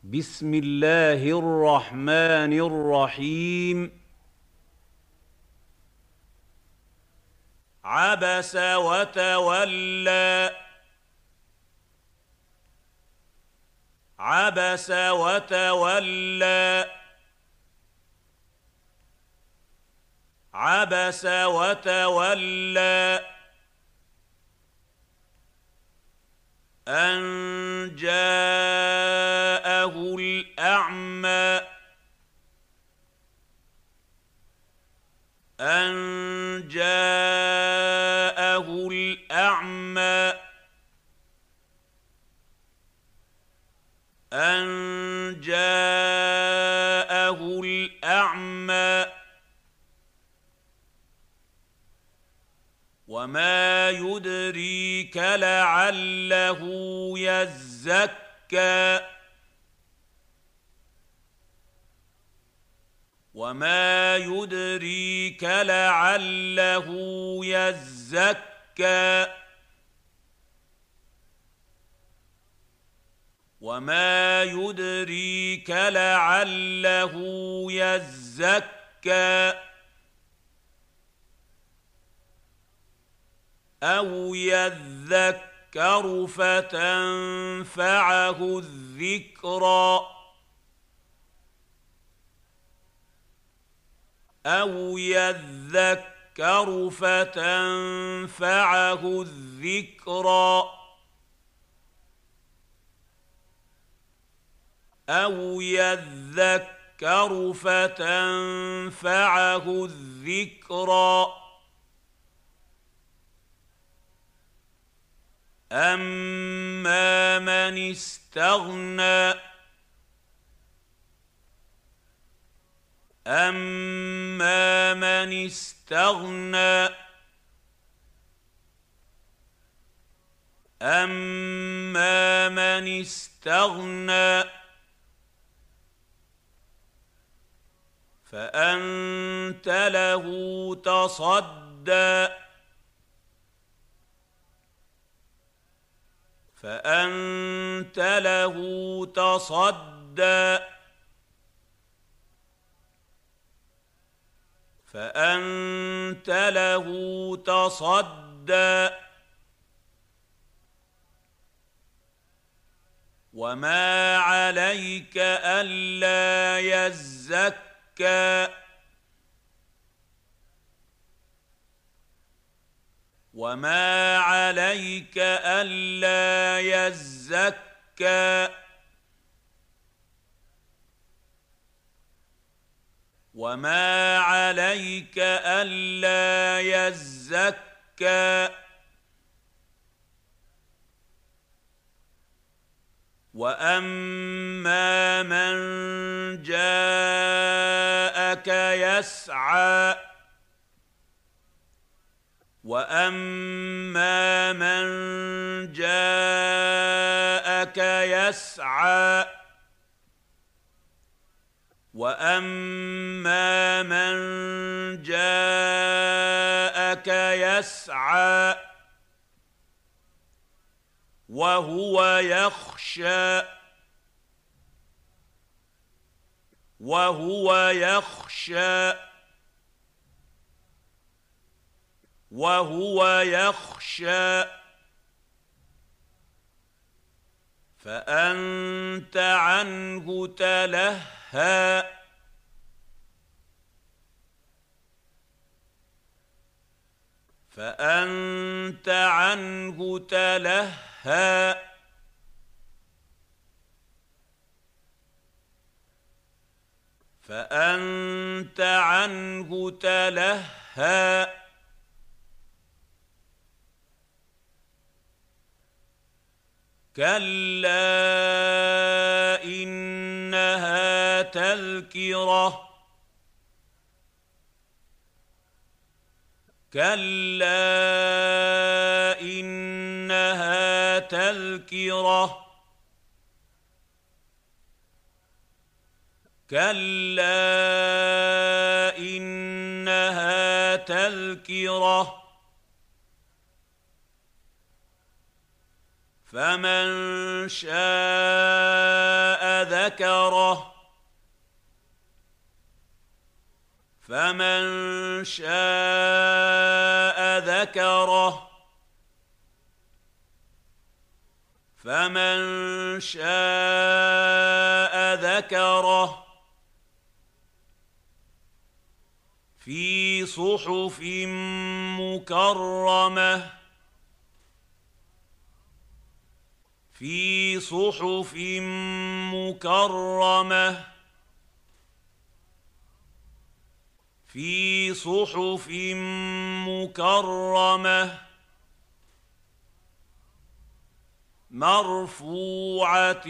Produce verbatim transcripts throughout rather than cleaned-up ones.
بسم الله الرحمن الرحيم. عبس وتولى. عبس وتولى. عبس وتولى أن جاءه الأعمى. أن جاءه الأعمى. أن جاءه الأعمى وما يدريك لعله يزكى. وما يدريك لعله يزكى. وما يدريك لعله يزكى أو يذكر فتنفعه الذكرى. أو يذكر فتنفعه الذكرى أو يذكر فتنفعه الذكرى أما من استغنى. أما من استغنى. أما من استغنى فأنت له تصدى. فأنت له تصدى فأنت له تصدى وما عليك ألا يزكى. وما عليك ألا يزكى وما عليك ألا يزكى وأما من جاءك يسعى. وأما من جاءك يسعى وأما من جاءك يسعى وهو يخشى. وهو يخشى وهو يخشى فأنت عنه تلهى. فأنت عنه تلهى فأنت عنه تلهى كلا إنها تذكرة. كلا إنها تذكرة. كلا إنها تذكرة فمن شاء ذكره فمن شاء ذكره فمن شاء ذكره في صحف مكرمة في صحف مكرمة في صحف مكرمة مرفوعة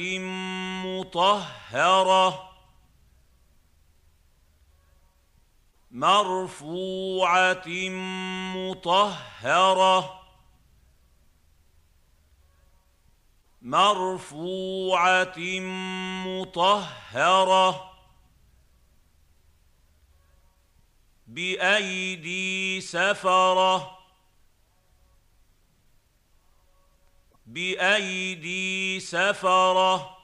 مطهرة مرفوعة مطهرة مرفوعة مطهرة بأيدي سفرة بأيدي سفرة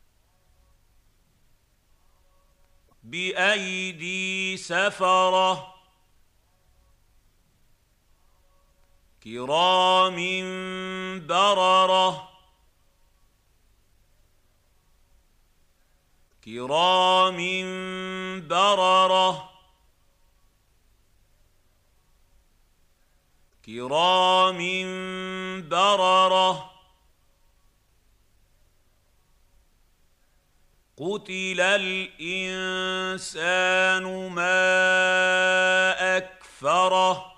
بأيدي سفرة كرام بررة كرام بررة كرام بررة قتل الإنسان ما أكفره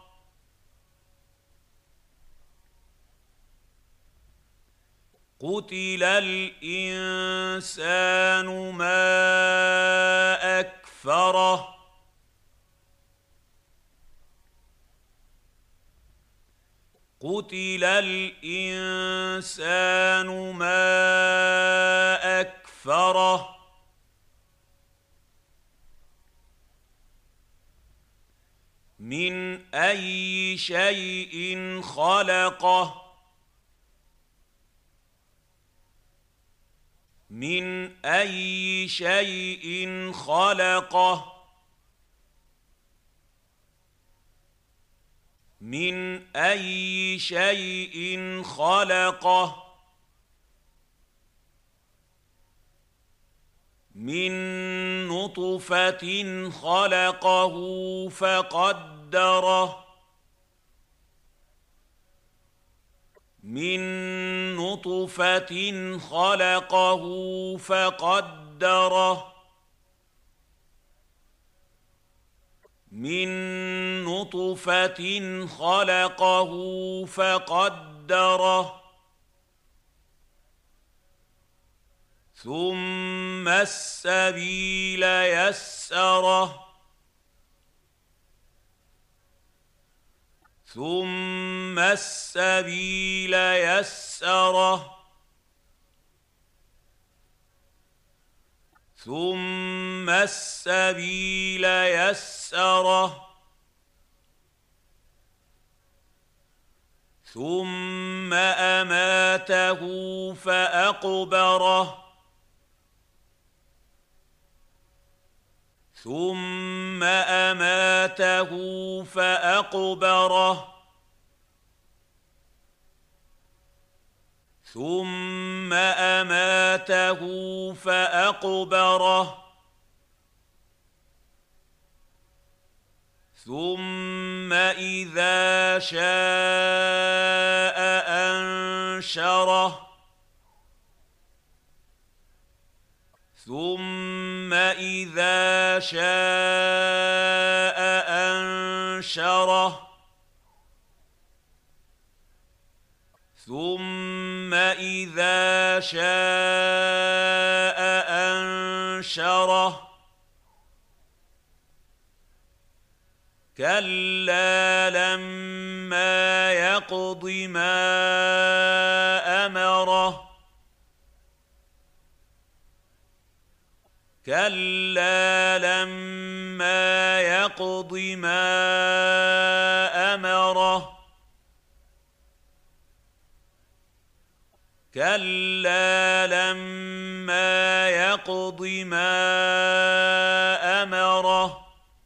قتل الإنسان ما أكفره قتل الإنسان ما أكفره من أي شيء خلقه من أي شيء خلقه من أي شيء خلقه من نطفة خلقه فقدره من نطفة خلقه فقدره من نطفة خلقه فقدره ثم السبيل يسره ثم السبيل يسره ثم السبيل يسره ثم أماته فأقبره ثم أماته فأقبره ثم أماته فأقبره ثم إذا شاء أنشره ثم إذا شاء أنشره ثم إذا شاء أنشره كلا لما يقض ما أمره كلا لما يقض ما أمره كلا لما يقض ما أمره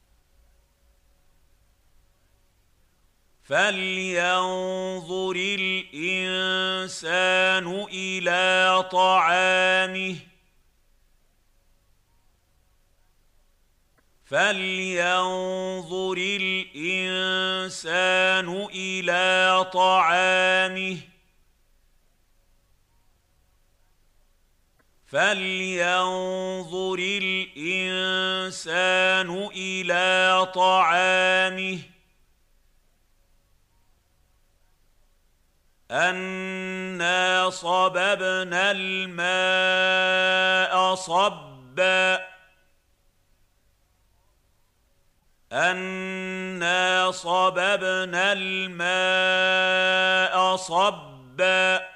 فلينظر الإنسان إلى طعامه فلينظر الإنسان إلى طعامه فلينظر الإنسان إلى طعامه أَنَّا صَبَبْنَا الْمَاءَ صَبًّا أَنَّا صَبَبْنَا الْمَاءَ صَبًّا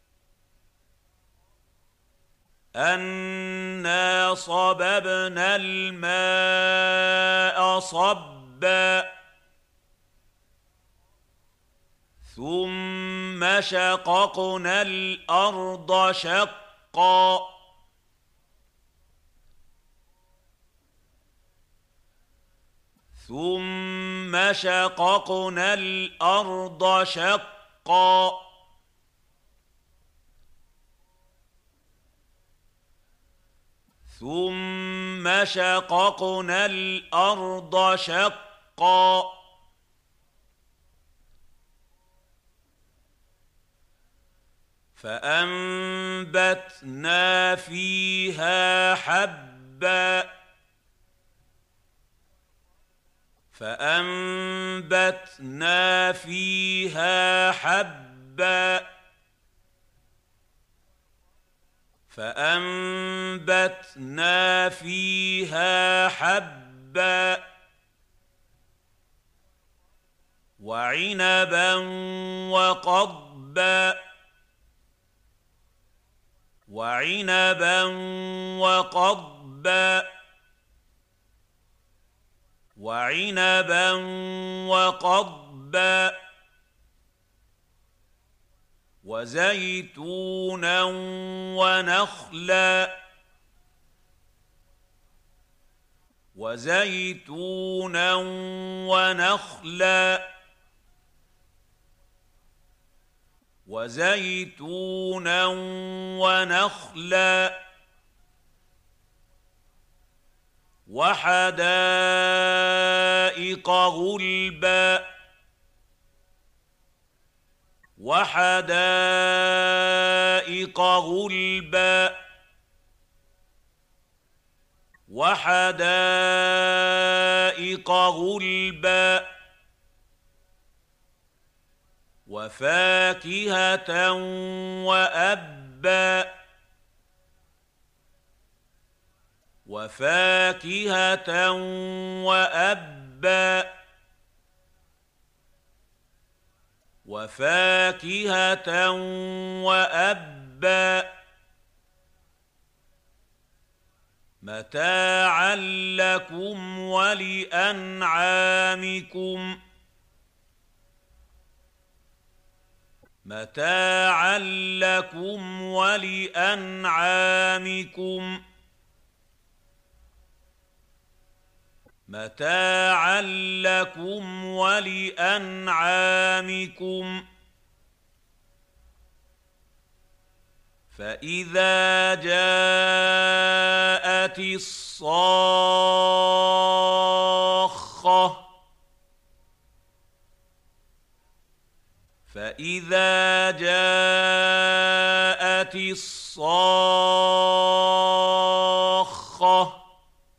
أَنَّا صَبَبْنَا الْمَاءَ صَبًّا ثُمَّ شَقَقْنَا الْأَرْضَ شَقًّا ثُمَّ شَقَقْنَا الْأَرْضَ شَقًّا ثُمَّ شَقَقْنَا الْأَرْضَ شَقًّا فَأَنبَتْنَا فِيهَا حَبًّا فَأَنبَتْنَا فِيهَا حَبًّا فَأَنبَتْنَا فِيهَا حَبًّا وَعِنَبًا وَقَضْبًا وَعِنَبًا وَقَضْبًا وَعِنَبًا وَقَضْبًا وَزَيْتُونًا وَنَخْلًا وَزَيْتُونًا وَنَخْلًا وَزَيْتُونًا وَنَخْلًا وَحَدَائِقَ غُلْبًا وَحَدَائِقَ غُلْبًا وَحَدَائِقَ غُلْبًا وَفَاكِهَةً وَأَبًّا وَفَاكِهَةً وَأَبًّا وَفَاكِهَةً وَأَبًّا مَتَاعًا لَكُمْ وَلِأَنْعَامِكُمْ مَتَاعًا لَكُمْ وَلِأَنْعَامِكُمْ مَتَاعًا لَكُمْ وَلِأَنْعَامِكُمْ فَإِذَا جَاءَتِ الصَّاخَّةُ فَإِذَا جَاءَتِ الصَّاخَّةُ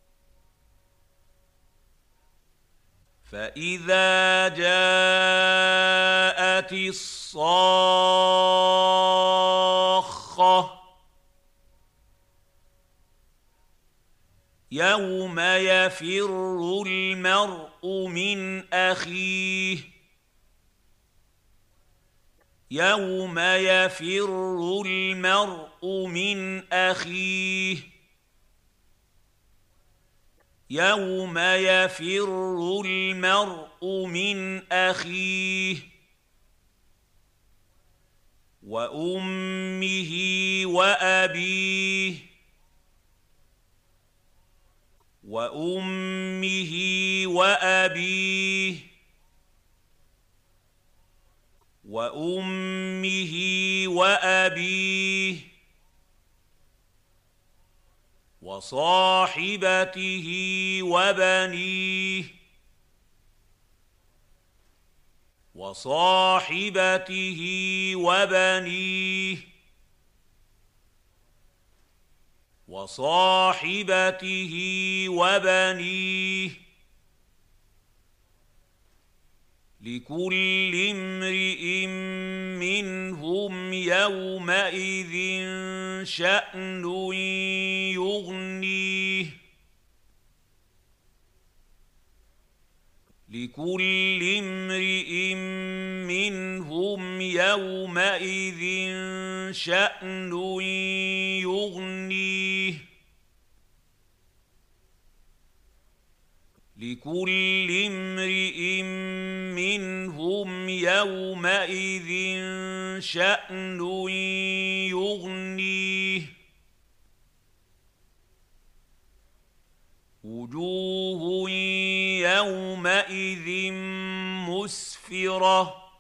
فَإِذَا جَاءَتِ الصَّاخَّةُ يَوْمَ يَفِرُّ الْمَرْءُ مِنْ أَخِيهِ يَوْمَ يَفِرُّ الْمَرْءُ مِنْ أَخِيهِ يَوْمَ يَفِرُّ الْمَرْءُ مِنْ أَخِيهِ وَأُمِّهِ وَأَبِيهِ وأمه وأبيه وأمه وأبيه وصاحبته وبنيه وصاحبته وبنيه وصاحبته وبنيه لكل امرئ منهم يومئذ شأن يغنيه لكل امرئ منهم يومئذ شأن يغنيه لكل امرئ منهم يومئذ شأن يغنيه وجوه يومئذ مسفرة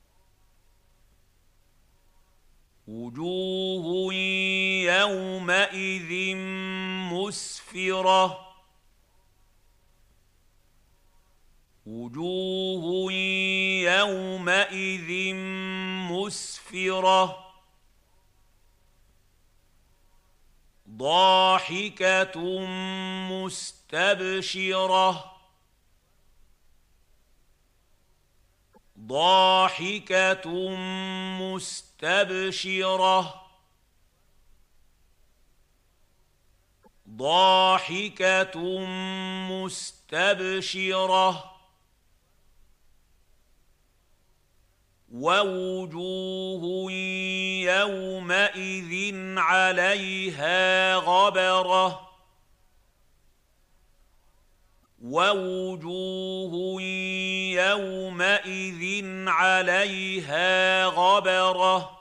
وجوه يومئذ مسفرة وجوه يومئذ مسفرة ضاحكة مستبشرة ضاحكة مستبشرة ضاحكة مستبشرة ووجوه يومئذ عليها غبرة ووجوه يومئذ عليها غبرة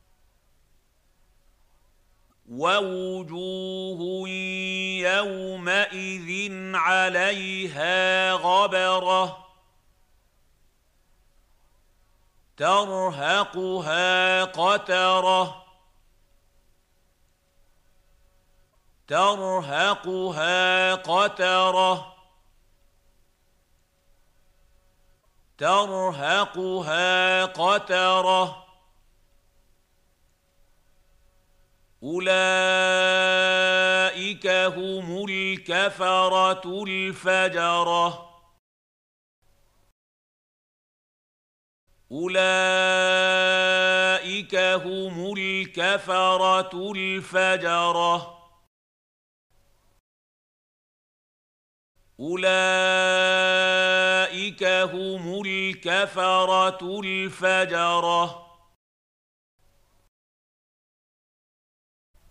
ووجوه يومئذ عليها غبرة ترهقها قترة ترهقها قترة ترهقها قترة أولئك هم الكفرة الفجرة أولئك هم الكفرة الفجرة أولئك هم الكفرة الفجرة